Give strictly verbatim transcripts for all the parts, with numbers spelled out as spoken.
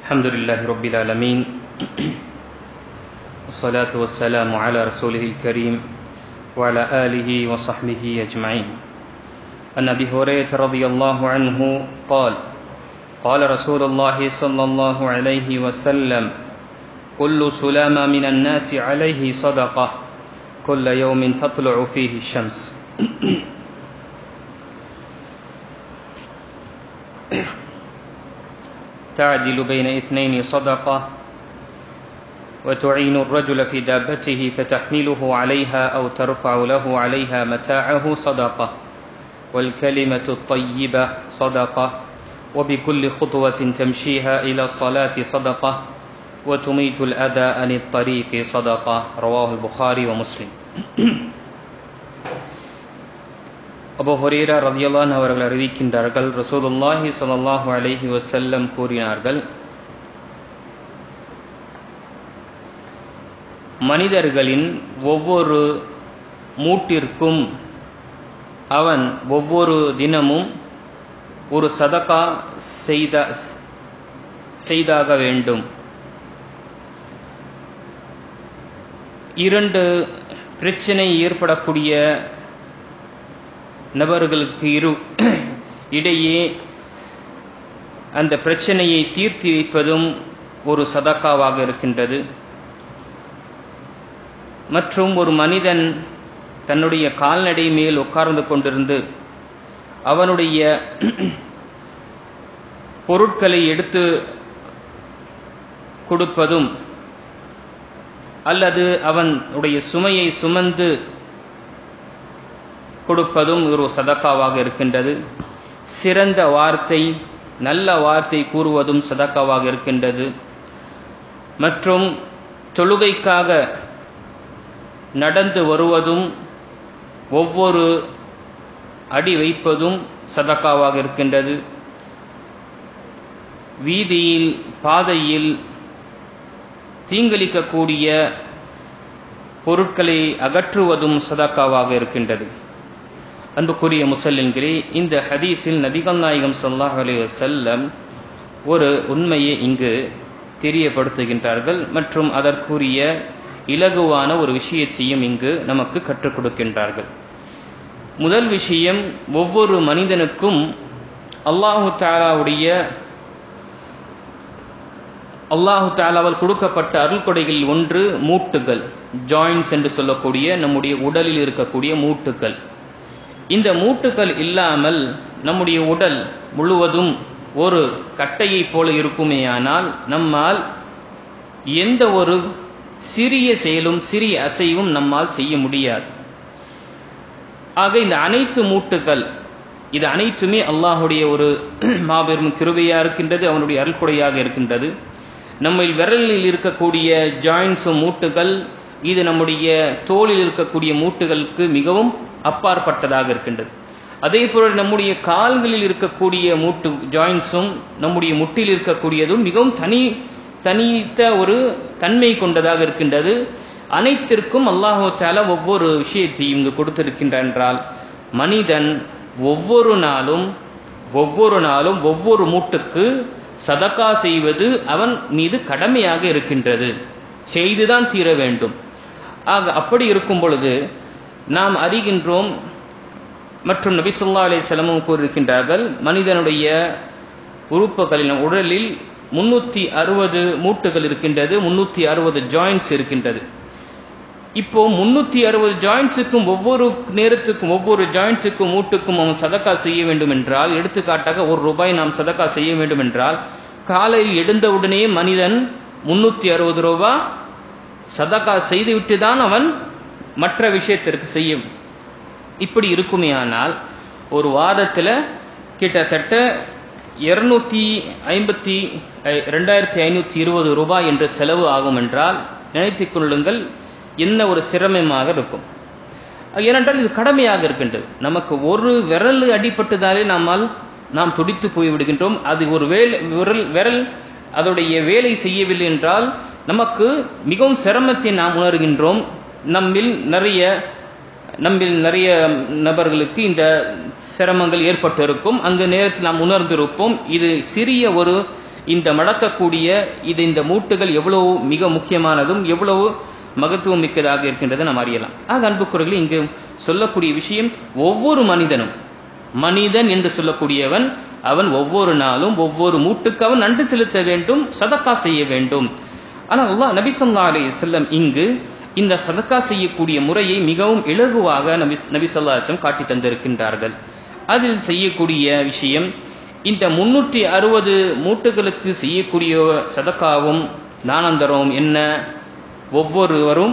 الحمد لله رب العالمين والصلاة والسلام على رسوله الكريم وعلى آله وصحبه أجمعين. عن أبي هريرة رضي الله عنه قال قال رسول الله صلى الله عليه وسلم كل سلام من الناس عليه صدقة كل يوم تطلع فيه الشمس. تعدل بين اثنين صدقة وتعين الرجل في دابته فتحمله عليها أو ترفع له عليها متاعه صدقة والكلمة الطيبة صدقة وبكل خطوة تمشيها إلى الصلاة صدقة وتميت الأذى عن الطريق صدقة. رواه البخاري ومسلم. Abu Hurairah ரலியல்லாஹு அன்ஹு அவர்கள் அறிவிக்கின்றார்கள், ரசூலுல்லாஹி ஸல்லல்லாஹு அலைஹி வஸல்லம் கூறினார்கள், மனிதர்களின் ஒவ்வொரு மூட்டிற்கும் அவன் ஒவ்வொரு தினமும் ஒரு சதகா செய்த செய்தாக வேண்டும். இரண்டு பிரச்சனை ஏற்படக்கூடிய நபர்களுக்கு இரு இடையே அந்த பிரச்சனையை தீர்த்து வைப்பதும் ஒரு சதக்காவாக இருக்கின்றது. மற்றும் ஒரு மனிதன் தன்னுடைய கால்நடை மேல் உட்கார்ந்து கொண்டிருந்து அவனுடைய பொருட்களை எடுத்து கொடுப்பதும் அல்லது அவனுடைய சுமையை சுமந்து கொடுப்பதும் ஒரு சதக்காவாக இருக்கின்றது. சிறந்த வார்த்தை நல்ல வார்த்தை கூறுவதும் சதக்காவாக இருக்கின்றது. மற்றும் தொழுகைக்காக நடந்து வருவதும் ஒவ்வொரு அடி வைப்பதும் சதக்காவாக இருக்கின்றது. வீதியில் பாதையில் தீங்கிழிக்கக்கூடிய பொருட்களை அகற்றுவதும் சதக்காவாக இருக்கின்றது. அன்புக்குரிய முஸ்லிம்களே, இந்த ஹதீஸில் நபிகள் நாயகம் ஸல்லல்லாஹு அலைஹி வஸல்லம் ஒரு உண்மையை இங்கு தெரியப்படுத்துகின்றார்கள் மற்றும் அதற்குரிய இலகுவான ஒரு விஷயத்தையும் இங்கு நமக்கு கற்றுக் கொடுக்கின்றார்கள். முதல் விஷயம், ஒவ்வொரு மனிதனுக்கும் அல்லாஹு தஆலாவுடைய அல்லாஹு தஆலாவால் கொடுக்கப்பட்ட அருள்கொடைகளில் ஒன்று மூட்டுகள், ஜாயின்ட்ஸ் என்று சொல்லக்கூடிய நம்முடைய உடலில் இருக்கக்கூடிய மூட்டுகள். இந்த மூட்டுகள் இல்லாமல் நம்முடைய உடல் முழுவதும் ஒரு கட்டையை போல இருக்குமேயானால் நம்மால் எந்த ஒரு சிறிய செயலும் சிறிய அசைவும் நம்மால் செய்ய முடியாது. ஆக இந்த அனைத்து மூட்டுகள் இது அனைத்துமே அல்லாஹுடைய ஒரு மாபெரும் கிருபையாக இருக்கின்றது, அவனுடைய அருள்கொடையாக இருக்கின்றது. நம்ம விரலில் இருக்கக்கூடிய ஜாயின்ட்ஸும் மூட்டுகள் இது நம்முடைய தோளில் இருக்கக்கூடிய மூட்டுகளுக்கு மிகவும் அப்பாற்பட்டதாக இருக்கின்றது. அதே போல நம்முடைய கால்களில் இருக்கக்கூடிய மூட்டு ஜாயின்ட்ஸும் நம்முடைய முட்டில் இருக்கக்கூடியதும் மிகவும் தனி தனித்த ஒரு தன்மை கொண்டதாக இருக்கின்றது. அனைத்திற்கும் அல்லாஹ் தஆலா ஒவ்வொரு விஷயத்தையும் இங்கு கொடுத்திருக்கின்றான் என்றால் மனிதன் ஒவ்வொரு நாளும் ஒவ்வொரு நாளும் ஒவ்வொரு மூட்டுக்கு சதகா செய்வது அவன் மீது கடமையாக இருக்கின்றது, செய்துதான் தீர வேண்டும். ஆக அப்படி இருக்கும் பொழுது நாம் அறிகின்றோம் மற்றும் நபி ஸல்லல்லாஹு அலைஹி வஸல்லம் கூறியிருக்கின்றார்கள், மனிதனுடைய உறுப்புகளில் உடலில் முன்னூத்தி அறுபது மூட்டுகள் இருக்கின்றது, முன்னூத்தி அறுபது ஜாயின்ட்ஸ் இருக்கின்றது. இப்போ முன்னூத்தி அறுபது ஜாயின்ட்ஸுக்கும் ஒவ்வொரு நேரத்துக்கும் ஒவ்வொரு ஜாயின்ட்ஸுக்கும் மூட்டுக்கும் அவன் சதக்கா செய்ய வேண்டும் என்றால், எடுத்துக்காட்டாக ஒரு ரூபாய் நாம் சதக்கா செய்ய வேண்டும் என்றால் காலையில் எழுந்தவுடனே மனிதன் முன்னூத்தி அறுபது ரூபாய் சதக்கா செய்துவிட்டு தான் அவன் மற்ற விஷயத்திற்கு செய்யும். இப்படி இருக்குமே ஆனால் ஒரு வாரத்தில் கிட்டத்தட்ட இருநூத்தி ஐம்பத்தி ரெண்டாயிரத்தி ஐநூத்தி இருபது ரூபாய் என்று செலவு ஆகும் என்றால் நினைத்துக் கொள்ளுங்கள் என்ன ஒரு சிரமமாக இருக்கும். ஏனென்றால் இது கடமையாக இருக்கின்றது. நமக்கு ஒரு விரல் அடிபட்டதாலே நம்மால் நாம் துடித்து போய்விடுகின்றோம். அது ஒரு வேலை விரல் விரல் அதோடைய வேலை செய்யவில்லை என்றால் நமக்கு மிகவும் சிரமத்தை நாம் உணர்கின்றோம். நம்மில் நிறைய நம்மில் நிறைய நபர்களுக்கு இந்த சிரமங்கள் ஏற்பட்டு இருக்கும். அந்த நேரத்தில் நாம் உணர்ந்திருப்போம் இது சிறிய ஒரு இந்த மடக்கக்கூடிய இது இந்த மூட்டுகள் எவ்வளவு மிக முக்கியமானதும் எவ்வளவு மகத்துவம் மிக்கதாக இருக்கின்றதை நாம் அறியலாம். ஆக அன்புக்குறவர்களே, இங்கு சொல்லக்கூடிய விஷயம், ஒவ்வொரு மனிதனும் மனிதன் என்று சொல்லக்கூடியவன் அவன் ஒவ்வொரு நாளும் ஒவ்வொரு மூட்டுக்கு அவன் நன்றி செலுத்த வேண்டும், சதக்கா செய்ய வேண்டும். ஆனால் அல்லாஹ் நபி ஸல்லல்லாஹு அலைஹி வஸல்லம் இங்கு இந்த சதக்கா செய்யக்கூடிய முறையை மிகவும் இலகுவாக நபி நபி ஸல்லல்லாஹு அலைஹி வஸல்லம் காட்டி தந்திருக்கின்றார்கள். அதில் செய்யக்கூடிய விஷயம், இந்த முன்னூற்றி அறுபது மூட்டுகளுக்கு செய்யக்கூடிய சதக்காவும் தானந்தரவும் என்ன? ஒவ்வொருவரும்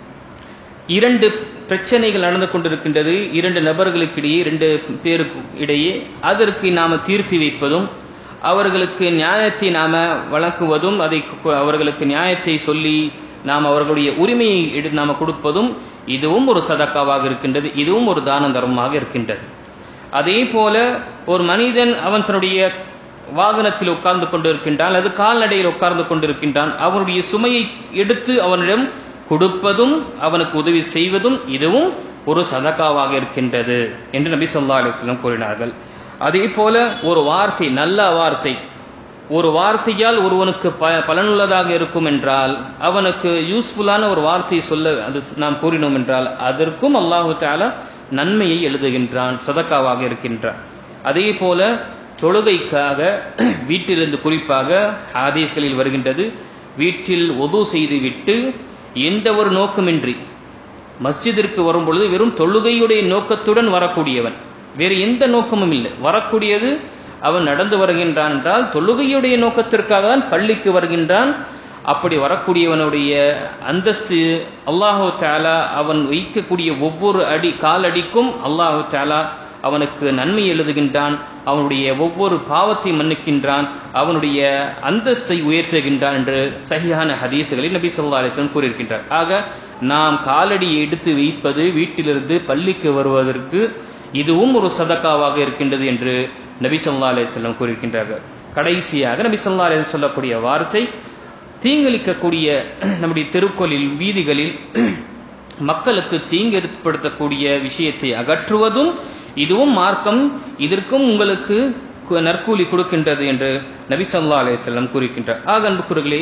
இரண்டு பிரச்சனைகள் நடந்து கொண்டிருக்கின்றது, இரண்டு நபர்களுக்கு இடையே, இரண்டு பேருக்கு இடையே. அதற்கு நாம தீர்த்து வைப்பதும் அவர்களுக்கு நியாயத்தை நாம வழங்குவதும் அதை அவர்களுக்கு நியாயத்தை சொல்லி நாம் அவர்களுடைய உரிமையை எடுத்து நாம கொடுப்பதும் இதுவும் ஒரு சதக்காவாக இருக்கின்றது, இதுவும் ஒரு தான தர்மமாக இருக்கின்றது. அதே போல ஒரு மனிதன் அவன் தன்னுடைய வாகனத்தில் உட்கார்ந்து கொண்டிருக்கின்றான், அது கால்நடையில் உட்கார்ந்து கொண்டிருக்கின்றான், அவனுடைய சுமையை எடுத்து அவனிடம் கொடுப்பதும் அவனுக்கு உதவி செய்வதும் இதுவும் ஒரு சதக்காவாக இருக்கின்றது என்று நபி ஸல்லல்லாஹு அலைஹி வஸல்லம் கூறினார்கள். அதே போல ஒரு வார்த்தை, நல்ல வார்த்தை, ஒரு வார்த்தையால் ஒருவனுக்கு ப பலனுள்ளதாக இருக்கும் என்றால், அவனுக்கு யூஸ்ஃபுல்லான ஒரு வார்த்தை சொல்ல அது நாம் கூறினோம் என்றால் அதற்கும் அல்லாஹு தஆலா நன்மையை எழுதுகின்றான், சதக்காவாக இருக்கின்றான். அதே போல தொழுகைக்காக வீட்டிலிருந்து, குறிப்பாக ஹதீஸ்களில் வருகின்றது, வீட்டில் ஒது செய்து விட்டு எந்த ஒரு நோக்கமின்றி மஸ்ஜிதிற்கு வரும் பொழுது வெறும் தொழுகையுடைய நோக்கத்துடன் வரக்கூடியவன், வேறு எந்த நோக்கமும் இல்லை, வரக்கூடியது அவன் நடந்து வருகின்றான் என்றால் தொழுகையுடைய நோக்கத்திற்காக தான் பள்ளிக்கு வருகின்றான். அப்படி வரக்கூடியவனுடைய அந்தஸ்து அல்லாஹு தஆலா அவன் வைக்கக்கூடிய ஒவ்வொரு அடி காலடிக்கும் அல்லாஹு தஆலா அவனுக்கு நன்மை எழுதுகின்றான், அவனுடைய ஒவ்வொரு பாவத்தை மன்னிக்கின்றான், அவனுடைய அந்தஸ்தை உயர்த்துகின்றான் என்று சஹீஹான ஹதீஸ்களில் நபி ஸல்லல்லாஹு அலைஹி வஸல்லம் கூறியிருக்கின்றார். ஆக நாம் காலடி எடுத்து வைப்பது வீட்டிலிருந்து பள்ளிக்கு வருவதற்கு இதுவும் ஒரு சதக்காவாக இருக்கின்றது என்று நபி ஸல்லல்லாஹு அலைஹி வஸல்லம் கூறியிருக்கின்றார்கள். கடைசியாக நபி ஸல்லல்லாஹு அலைஹி வஸல்லம் சொல்லக்கூடிய வார்த்தை, தீங்களிக்கக்கூடிய நம்முடைய தெருக்களில், வீதிகளில் மக்களுக்கு தீங்கு ஏற்படுத்தக்கூடிய விஷயத்தை அகற்றுவதும் இதுவும் மார்க்கம், இதற்கும் உங்களுக்கு நற்கூலி கொடுக்கின்றது என்று நபி ஸல்லல்லாஹு அலைஹி வஸல்லம் கூறுகின்றார். ஆக அன்புக்குரியவர்களே,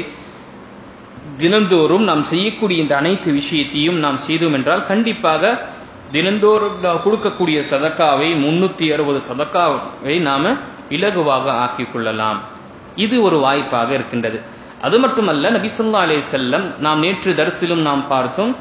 தினந்தோறும் நாம் செய்யக்கூடிய இந்த அனைத்து விஷயத்தையும் நாம் செய்தோம் என்றால் கண்டிப்பாக தினந்தோறும் நாம் கொடுக்கக்கூடிய சதக்காவை, முன்னூத்தி அறுபது சதக்காவை நாம இலகுவாக ஆக்கிக் கொள்ளலாம். இது ஒரு வாய்ப்பாக இருக்கின்றது. அது மட்டுமல்ல, நபி ஸல்லல்லாஹு அலைஹி வஸல்லம் நாம் நேற்று தர்ஸிலும் நாம் பார்த்தோம்,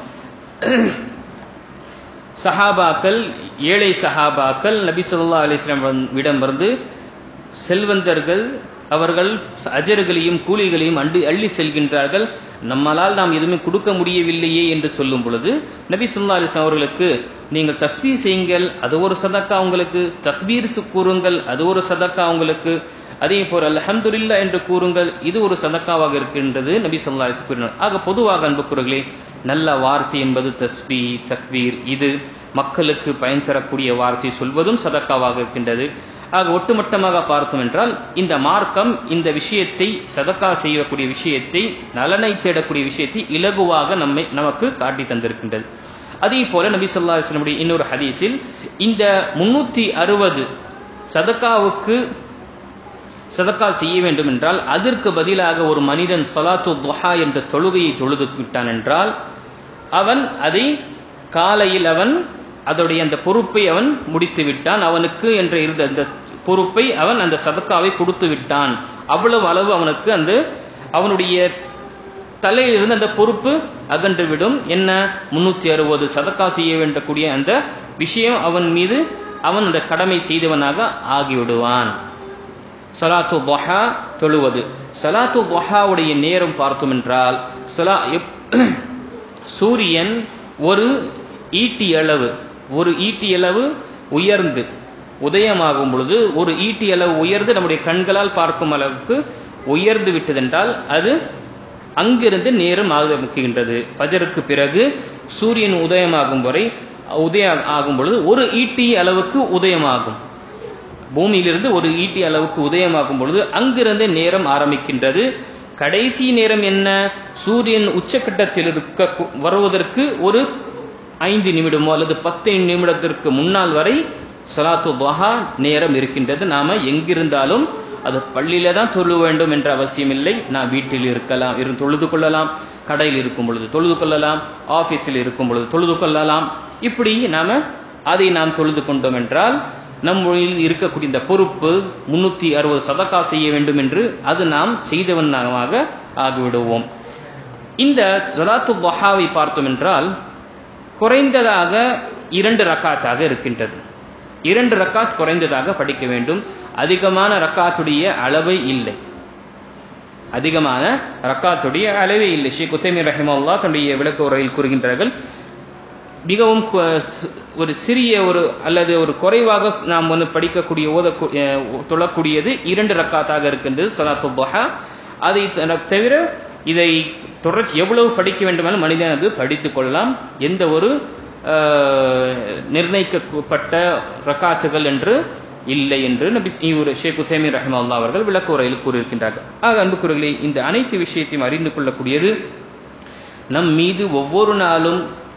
சஹாபாக்கள், ஏழை சஹாபாக்கள் நபி ஸல்லல்லாஹு அலைஹி வஸல்லம் விடமிருந்து செல்வந்தர்கள் அவர்கள் அஜர்களையும் கூலிகளையும் அண்டு அள்ளி செல்கின்றார்கள். நம்மளால் நாம் எதுவுமே கொடுக்க முடியவில்லையே என்று சொல்லும் பொழுது நபி ஸல்லல்லாஹு அலைஹி வஸல்லம் அவர்களுக்கு, நீங்கள் தஸ்பீஹ் செய்யுங்கள், அது ஒரு சதக்கா உங்களுக்கு, தக்பீர் கூறுங்கள், அது ஒரு சதக்கா உங்களுக்கு, அதே போல் அல்ஹம்துலில்லாஹ் என்று கூறுங்கள், இது ஒரு சதக்காவாக இருக்கின்றது நபி ஸல்லல்லாஹு அலைஹி வஸல்லம் கூறினார். ஆக பொதுவாக அன்புக்குரியவர்களே, நல்ல வார்த்தை என்பது தஸ்பீஹ், தக்பீர், இது மக்களுக்கு பயன் தரக்கூடிய வார்த்தை சொல்வதும் சதக்காவாக இருக்கின்றது. ஆக ஒட்டுமொத்தமாக பார்த்தோம் என்றால் இந்த மார்க்கம் இந்த விஷயத்தை, சதக்கா செய்யக்கூடிய விஷயத்தை, நலனை தேடக்கூடிய விஷயத்தை இலகுவாக நம்மை நமக்கு காட்டி தந்திருக்கின்றது. அதே போல நபி ஸல்லல்லாஹு அலைஹி வஸல்லம் இன்னொரு ஹதீஸில் இந்த முன்னூத்தி அறுபது சதக்காவுக்கு சதக்கா செய்ய வேண்டும் என்றால் அதற்கு பதிலாக ஒரு மனிதன் ஸலாத்து துஹா என்ற தொழுகையை தொழுது விட்டான் என்றால் அவன் அதை காலையில் அவன் அதோடைய அந்த பொறுப்பை அவன் முடித்து விட்டான், அவனுக்கு என்ற இருந்த அந்த பொறுப்பை அவன் அந்த சதக்காவை கொடுத்து விட்டான். அவ்வளவு அளவு அவனுக்கு அந்த அவனுடைய தலையிலிருந்து அந்த பொறுப்பு அகன்றுவிடும். என்ன, முன்னூத்தி அறுபது சதக்கா செய்ய வேண்டக்கூடிய அந்த விஷயம் அவன் மீது அவன் அந்த கடமை செய்தவனாக ஆகிவிடுவான். ஸலாத்து துஹா தொழுவது, ஸலாத்து துஹாவுடைய நேரம் பார்த்தோம் என்றால் சூரியன் ஒரு ஈட்டி அளவு ஒரு ஈட்டி அளவு உயர்ந்து உதயமாகும் பொழுது, ஒரு ஈட்டி அளவு உயர்ந்து நம்முடைய கண்களால் பார்க்கும் அளவுக்கு உயர்ந்து விட்டதென்றால் அது அங்கிருந்து நேரம் ஆரம்பிக்கின்றது. ஃபஜருக்கு பிறகு சூரியன் உதயமாகும் வரை உதயம் ஆகும் பொழுது ஒரு ஈட்டி அளவுக்கு உதயமாகும், பூமியிலிருந்து ஒரு ஈட்டி அளவுக்கு உதயமாகும் பொழுது அங்கிருந்து நேரம் ஆரம்பிக்கின்றது. கடைசி நேரம் என்ன, சூரியன் உச்சக்கட்டத்தில் இருக்க வருவதற்கு ஒரு ஐந்து நிமிடமோ அல்லது பத்து நிமிடத்திற்கு முன்னால் வரை ஸலாத்து துஹா நேரம் இருக்கின்றது. நாம எங்கிருந்தாலும் அது பள்ளியில தான் தொழு வேண்டும் என்ற அவசியம் இல்லை. நான் வீட்டில் இருக்கலாம், இரு தொழுது கொள்ளலாம், கடையில் இருக்கும் பொழுது தொழுது கொள்ளலாம், ஆபீஸில் இருக்கும் பொழுது தொழுது கொள்ளலாம். இப்படி நாம அதை நாம் தொழுது கொண்டோம் என்றால் நம்மில் இருக்கக்கூடிய இந்த பொறுப்பு முன்னூத்தி அறுபது சதக்கா செய்ய வேண்டும் என்று அது நாம் செய்தவனாக ஆகிவிடுவோம். இந்த ஸலாத்து துஹாவை பார்த்தோம் என்றால் குறைந்ததாக இரண்டு ரக்காத்தாக இருக்கின்றது. இரண்டு ரக்காத் குறைந்ததாக படிக்க வேண்டும். அதிகமான ரக்காத்துடைய அளவை இல்லை. அதிகமான ரக்காத்துடைய அளவே இல்லை. ஷேக் உசைமீன் ரஹிமஹுல்லாஹ் தன்னுடைய விளக்க உரையில் கூறுகின்றார்கள், மிகவும் ஒரு சிறிய ஒரு அல்லது ஒரு குறைவாக நாம் வந்து படிக்கக்கூடிய ஓத தொழக்கூடியது இரண்டு ரக்காத்தாக இருக்கின்றது ஸலாத்து துஹா. அதை தவிர இதை தொடர்ச்சி எவ்வளவு படிக்க வேண்டுமானாலும் மனிதன் அது படித்துக் கொள்ளலாம். எந்த ஒரு நிர்ணயிக்கப்பட்ட ரக்காத்துகள் என்று இல்லை என்று நபி ஷேக் உசைமீன் ரஹிமஹுல்லாஹ் அவர்கள் விளக்க உரையில் கூறியிருக்கின்றார்கள். ஆக அன்புக்குரியவர்களே, இந்த அனைத்து விஷயத்தையும் அறிந்து கொள்ளக்கூடியது நம் மீது ஒவ்வொரு நாளும்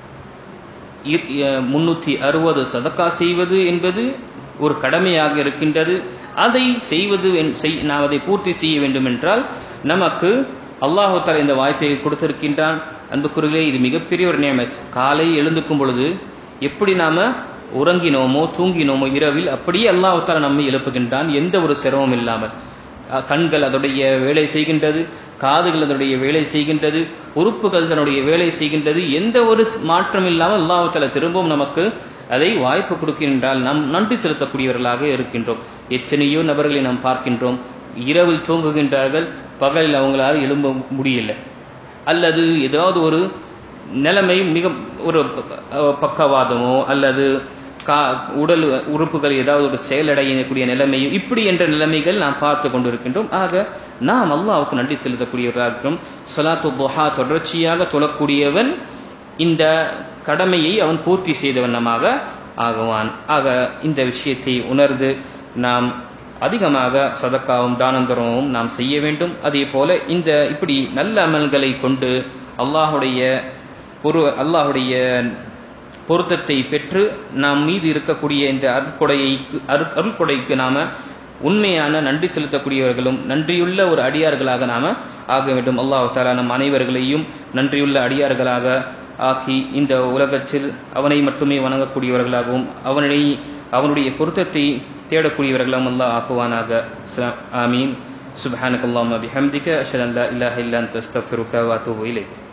முன்னூத்தி அறுபது சதக்கா செய்வது என்பது ஒரு கடமையாக இருக்கின்றது. அதை செய்வது நாம் அதை பூர்த்தி செய்ய வேண்டும் என்றால் நமக்கு அல்லாஹு தஆலா இந்த வாய்ப்பை கொடுத்திருக்கின்றான். அன்புக்குரியவர்களே, இது மிகப்பெரிய ஒரு நியமத். காலை எழுந்துக்கும் பொழுது எப்படி நாம உறங்கினோமோ தூங்கினோமோ இரவில் அப்படியே அல்லாஹு தஆலா நம்மை எழுப்புகின்றான், எந்த ஒரு சிரமமும் இல்லாமல். கண்கள் அதனுடைய வேலை செய்கின்றது, காதுகள் அதனுடைய வேலை செய்கின்றது, உறுப்புகள் தன்னுடைய வேலை செய்கின்றது. எந்த ஒரு மாற்றம் இல்லாமல் அல்லாஹ் தஆலா திரும்பவும் நமக்கு அதை வாய்ப்பு கொடுக்கின்றால் நாம் நன்றி செலுத்தக்கூடியவர்களாக இருக்கின்றோம். எத்தனையோ நபர்களை நாம் பார்க்கின்றோம், இரவில் தூங்குகின்றார்கள், பகலில் அவங்களால் எழும்ப முடியல, அல்லது ஏதாவது ஒரு நிலைமை மிக ஒரு பக்கவாதமோ அல்லது உடல் உறுப்புகள் ஏதாவது ஒரு செயலடையக்கூடிய நிலைமையும் இப்படி என்ற நிலைமைகள் நாம் பார்த்து கொண்டிருக்கின்றோம். ஆக நாம் அல்லாஹ்வுக்கு நன்றி செலுத்தக்கூடியவர்களாக இருக்கிறோம். ஸலாத்து துஹா தொடர்ச்சியாக தொழக்கூடியவன் இந்த கடமையை அவன் பூர்த்தி செய்தவனமாக ஆகுவான். ஆக இந்த விஷயத்தை உணர்ந்து நாம் அதிகமாக சதக்காவும் தானந்தரமும் நாம் செய்ய வேண்டும். அதே போல இந்த இப்படி நல்ல அமல்களை கொண்டு அல்லாஹுடைய பொரு அல்லாஹுடைய பொருத்தத்தை பெற்று நாம் மீது இருக்கக்கூடிய இந்த அருட்கொடையை அருட்கொடைக்கு நாம உண்மையான நன்றி செலுத்தக்கூடியவர்களும் நன்றியுள்ள ஒரு அடியார்களாக நாம ஆக வேண்டும். அல்லாஹ் தஆலா நம் அனைவர்களையும் நன்றியுள்ள அடியார்களாக ஆக்கி இந்த உலகத்தில் அவனை மட்டுமே வணங்கக்கூடியவர்களாகவும் அவனை அவனுடைய பொருத்தத்தை தேடக்கூடியவர்களாகவும் அல்லாஹ் ஆக்குவானாக. ஆமீன். சுப்ஹானக்கல்லாஹும்ம பிஹம்திக அஷ்ஹது அன் லா இலாஹா இல்லா அன்த அஸ்தக்ஃபிருக வ அத்தூபு இலைக்.